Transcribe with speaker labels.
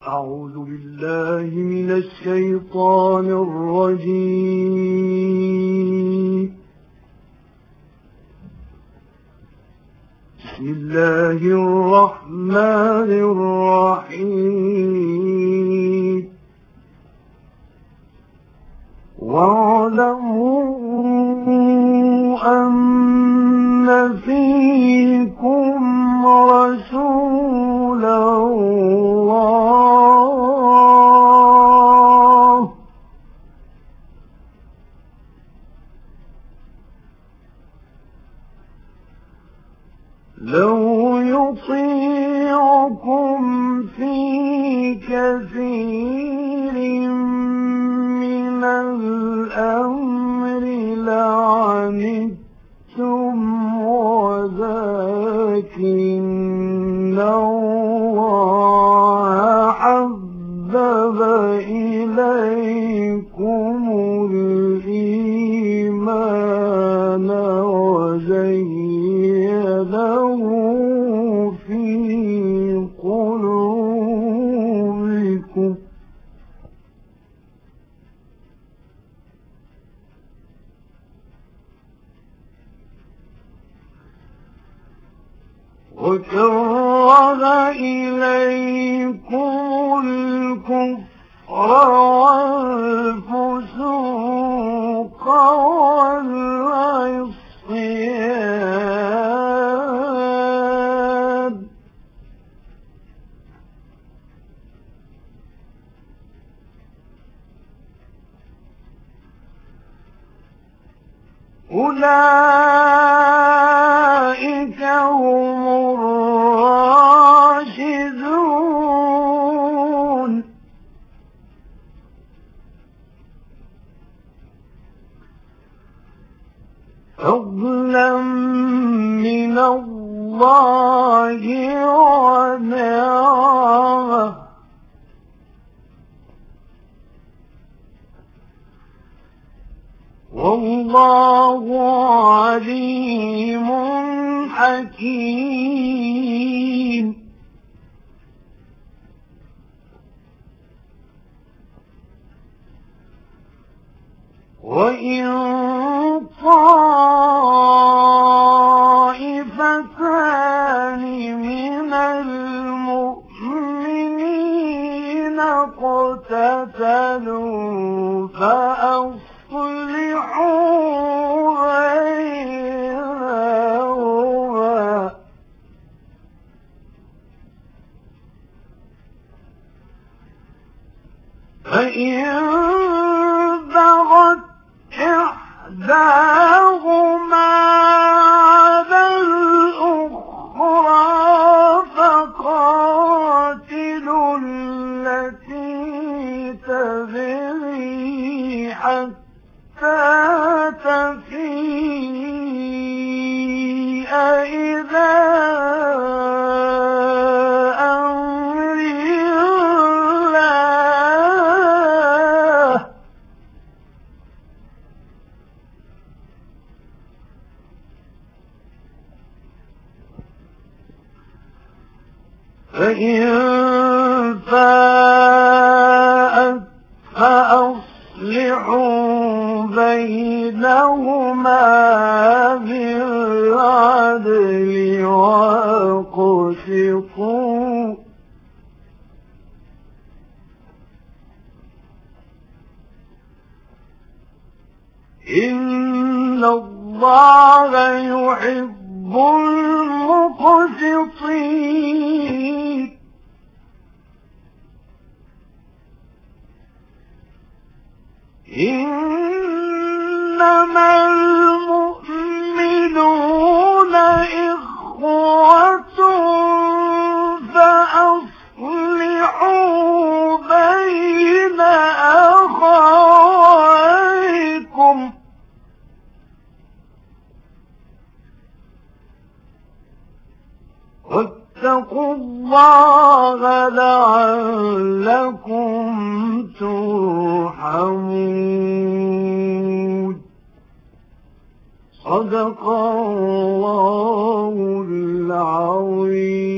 Speaker 1: أعوذ بالله من الشيطان الرجيم. بسم الله الرحمن الرحيم. واعلموا أن فيكم رسول الله لو يطيعكم في كثير من الأمر لعنتم ولكن الله حبب إليكم الإيمان وزينه في قلوبكم وكره إليكم الكفر والفسوق والعصيان أولئك هم الراشدون فضلا من الله ونعمة والله عليم حكيم. وإن طائفتان من المؤمنين اقتتلوا فأصلحوا بينهما فإن بغت إحداهما على الأخرى فقاتلوا التي تبغي حتى تفيء إلى أمر الله فإن فاءت فأصلحوا بينهما بالعدل وأقسطوا إن الله يحب المقسطين. إنما المؤمنون إخوة فأصلحوا بين أخويكم واتقوا الله لعلكم ترحمون. صدق الله العظيم.